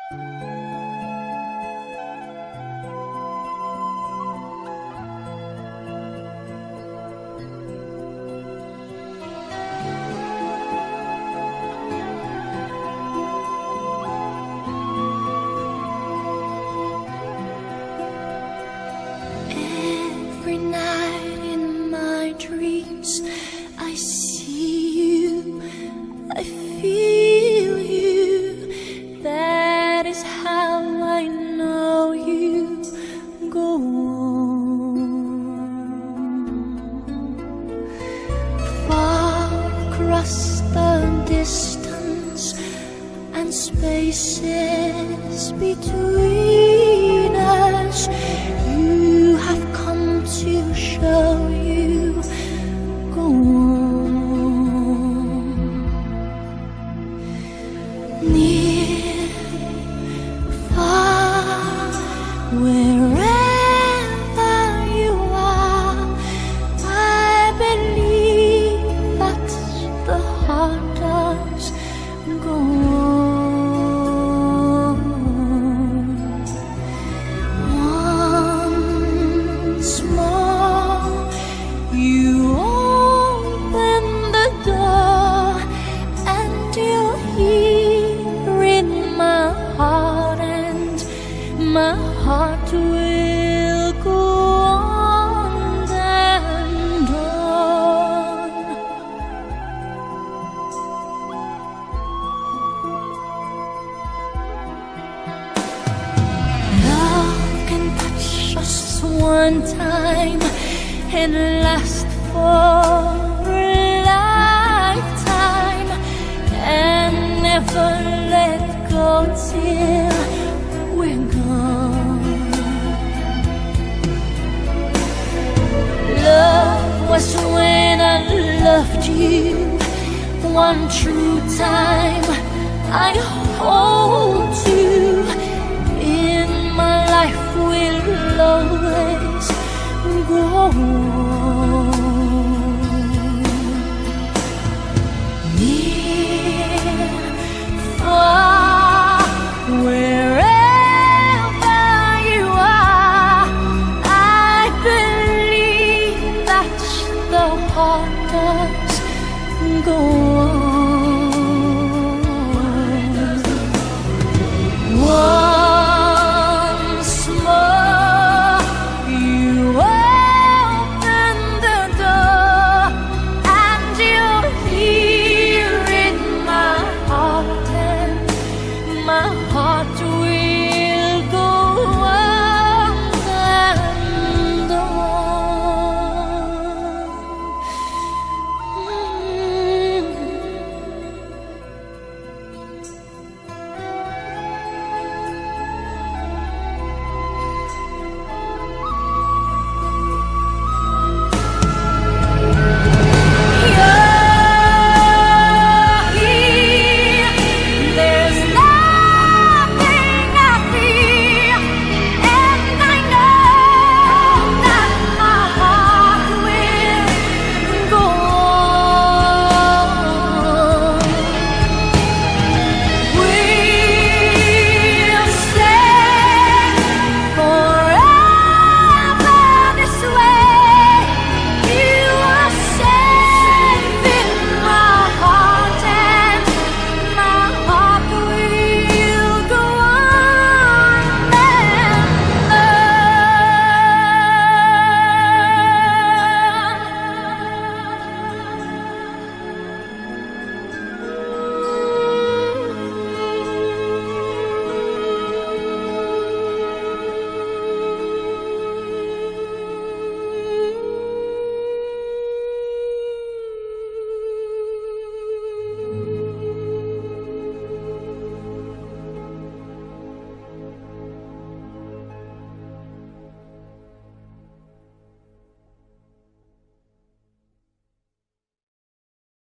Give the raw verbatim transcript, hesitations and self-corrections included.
Every night in my dreams I see you, I feel you. That is how I know you. Go on. Far across the distance and spaces between us, you have come to show you. Go on. Near, far, wherever you are, I believe that the heart does. Go on. Once more, you open the door, and you're here in my heart, and my heart will go on and on. Love can touch us one time and last for a lifetime, and never let go till we're gone. Love was when I loved you one true time. I hold you in my life, will always go on. Near, far, wherever you are, I believe that the heart does go on. Once more, you open the door, and you're here in my heart, and my heart